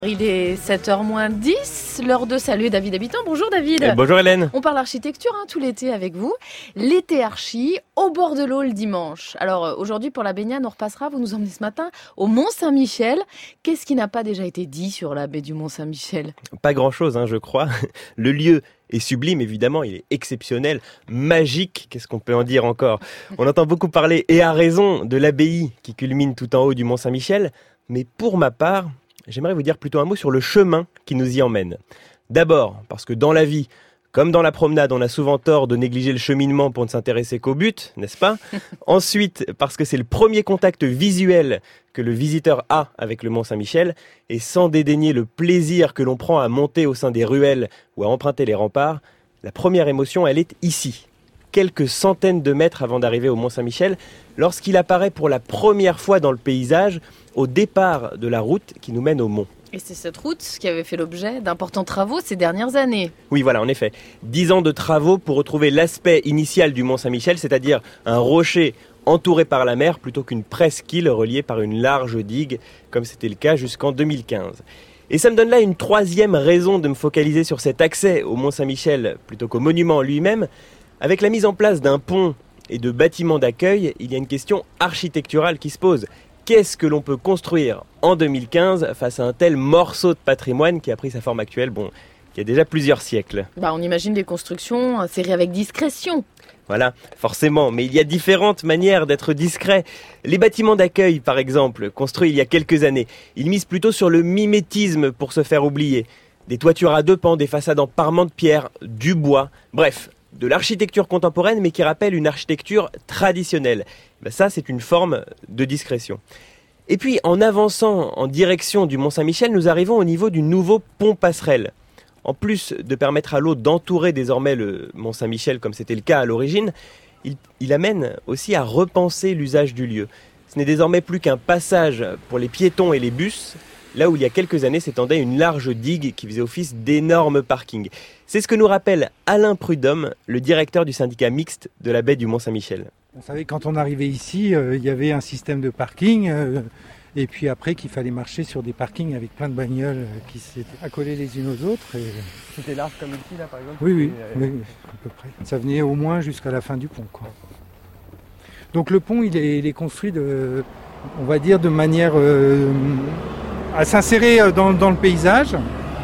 Il est 7h moins 10, l'heure de saluer David Habitant. Bonjour David. Bonjour Hélène. On parle architecture tout l'été avec vous. L'été archi, au bord de l'eau le dimanche. Alors aujourd'hui pour la baignade, on repassera, vous nous emmenez ce matin au Mont-Saint-Michel. Qu'est-ce qui n'a pas déjà été dit sur la baie du Mont-Saint-Michel ? Pas grand-chose, je crois. Le lieu est sublime, évidemment, il est exceptionnel, magique, qu'est-ce qu'on peut en dire encore ? On entend beaucoup parler, et à raison, de l'abbaye qui culmine tout en haut du Mont-Saint-Michel. Mais pour ma part, j'aimerais vous dire plutôt un mot sur le chemin qui nous y emmène. D'abord, parce que dans la vie, comme dans la promenade, on a souvent tort de négliger le cheminement pour ne s'intéresser qu'au but, n'est-ce pas ? Ensuite, parce que c'est le premier contact visuel que le visiteur a avec le Mont-Saint-Michel, et sans dédaigner le plaisir que l'on prend à monter au sein des ruelles ou à emprunter les remparts, la première émotion, elle est ici, quelques centaines de mètres avant d'arriver au Mont-Saint-Michel, lorsqu'il apparaît pour la première fois dans le paysage, au départ de la route qui nous mène au mont. Et c'est cette route qui avait fait l'objet d'importants travaux ces dernières années. Oui, voilà, en effet. 10 ans de travaux pour retrouver l'aspect initial du Mont-Saint-Michel, c'est-à-dire un rocher entouré par la mer plutôt qu'une presqu'île reliée par une large digue, comme c'était le cas jusqu'en 2015. Et ça me donne là une troisième raison de me focaliser sur cet accès au Mont-Saint-Michel plutôt qu'au monument lui-même. Avec la mise en place d'un pont et de bâtiments d'accueil, il y a une question architecturale qui se pose. Qu'est-ce que l'on peut construire en 2015 face à un tel morceau de patrimoine qui a pris sa forme actuelle, il y a déjà plusieurs siècles ? On imagine des constructions serrées avec discrétion. Voilà, forcément, mais il y a différentes manières d'être discret. Les bâtiments d'accueil, par exemple, construits il y a quelques années, ils misent plutôt sur le mimétisme pour se faire oublier. Des toitures à deux pans, des façades en parement de pierre, du bois, bref, de l'architecture contemporaine, mais qui rappelle une architecture traditionnelle. Ça, c'est une forme de discrétion. Et puis, en avançant en direction du Mont-Saint-Michel, nous arrivons au niveau du nouveau pont-passerelle. En plus de permettre à l'eau d'entourer désormais le Mont-Saint-Michel, comme c'était le cas à l'origine, il amène aussi à repenser l'usage du lieu. Ce n'est désormais plus qu'un passage pour les piétons et les bus, là où il y a quelques années s'étendait une large digue qui faisait office d'énorme parking. C'est ce que nous rappelle Alain Prudhomme, le directeur du syndicat mixte de la baie du Mont-Saint-Michel. On savait quand on arrivait ici, il y avait un système de parking, et puis après qu'il fallait marcher sur des parkings avec plein de bagnoles qui s'étaient accolées les unes aux autres. Et... C'était large comme ici, là, par exemple ? Oui, à peu près. Ça venait au moins jusqu'à la fin du pont, quoi. Donc le pont, il est construit de manière à s'insérer dans le paysage,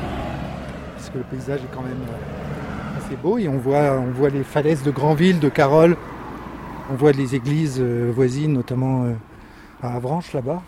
parce que le paysage est quand même assez beau, et on voit les falaises de Granville, de Carolles, on voit les églises voisines, notamment à Avranches, là-bas.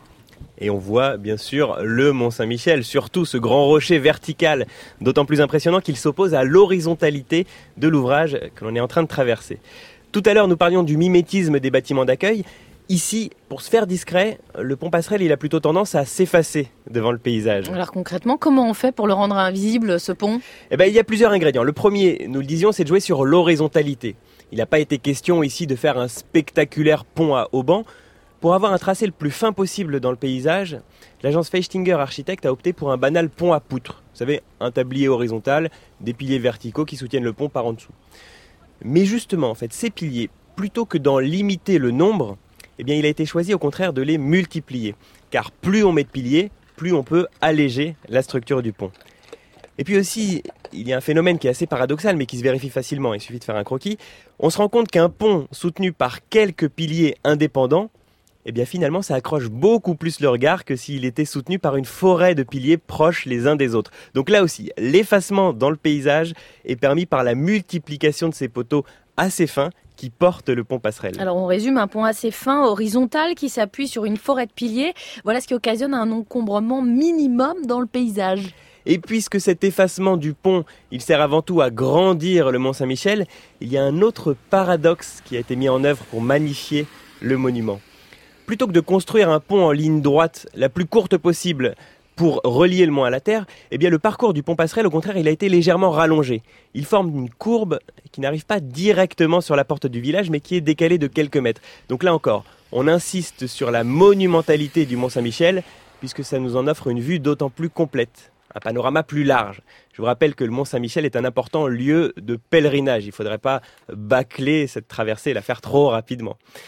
Et on voit bien sûr le Mont-Saint-Michel, surtout ce grand rocher vertical, d'autant plus impressionnant qu'il s'oppose à l'horizontalité de l'ouvrage que l'on est en train de traverser. Tout à l'heure, nous parlions du mimétisme des bâtiments d'accueil. Ici, pour se faire discret, le pont-passerelle, il a plutôt tendance à s'effacer devant le paysage. Alors concrètement, comment on fait pour le rendre invisible, ce pont ? Il y a plusieurs ingrédients. Le premier, nous le disions, c'est de jouer sur l'horizontalité. Il n'a pas été question ici de faire un spectaculaire pont à haubans. Pour avoir un tracé le plus fin possible dans le paysage, l'agence Feichtinger Architecte a opté pour un banal pont à poutres. Vous savez, un tablier horizontal, des piliers verticaux qui soutiennent le pont par en dessous. Mais justement, ces piliers, plutôt que d'en limiter le nombre, il a été choisi au contraire de les multiplier. Car plus on met de piliers, plus on peut alléger la structure du pont. Et puis aussi, il y a un phénomène qui est assez paradoxal, mais qui se vérifie facilement, il suffit de faire un croquis. On se rend compte qu'un pont soutenu par quelques piliers indépendants, finalement, ça accroche beaucoup plus le regard que s'il était soutenu par une forêt de piliers proches les uns des autres. Donc là aussi, l'effacement dans le paysage est permis par la multiplication de ces poteaux assez fins qui portent le pont-passerelle. Alors on résume, un pont assez fin, horizontal, qui s'appuie sur une forêt de piliers. Voilà ce qui occasionne un encombrement minimum dans le paysage. Et puisque cet effacement du pont, il sert avant tout à grandir le Mont-Saint-Michel, il y a un autre paradoxe qui a été mis en œuvre pour magnifier le monument. Plutôt que de construire un pont en ligne droite, la plus courte possible, pour relier le mont à la terre, le parcours du pont-passerelle, au contraire, il a été légèrement rallongé. Il forme une courbe qui n'arrive pas directement sur la porte du village, mais qui est décalée de quelques mètres. Donc là encore, on insiste sur la monumentalité du Mont-Saint-Michel, puisque ça nous en offre une vue d'autant plus complète, un panorama plus large. Je vous rappelle que le Mont-Saint-Michel est un important lieu de pèlerinage. Il ne faudrait pas bâcler cette traversée et la faire trop rapidement.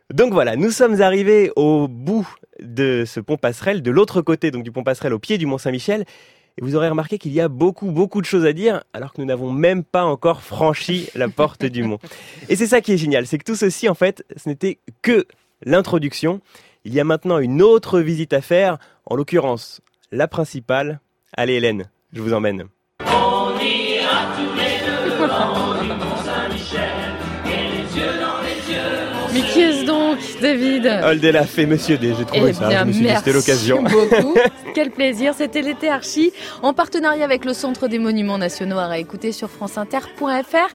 Donc voilà, nous sommes arrivés au bout de ce pont passerelle, de l'autre côté donc du pont passerelle au pied du Mont Saint-Michel. Et vous aurez remarqué qu'il y a beaucoup de choses à dire alors que nous n'avons même pas encore franchi la porte du mont. Et c'est ça qui est génial, c'est que tout ceci en fait, ce n'était que l'introduction. Il y a maintenant une autre visite à faire, en l'occurrence la principale. Allez Hélène, je vous emmène. On ira tous les deux en haut du Mont Saint-Michel, et les yeux dans les yeux. Mais qui est-ce donc, David? Olde l'a fait, monsieur D, j'ai trouvé ça, je me suis dit c'était l'occasion. Merci beaucoup, quel plaisir, c'était l'été Archi, en partenariat avec le Centre des Monuments Nationaux à réécouter sur franceinter.fr.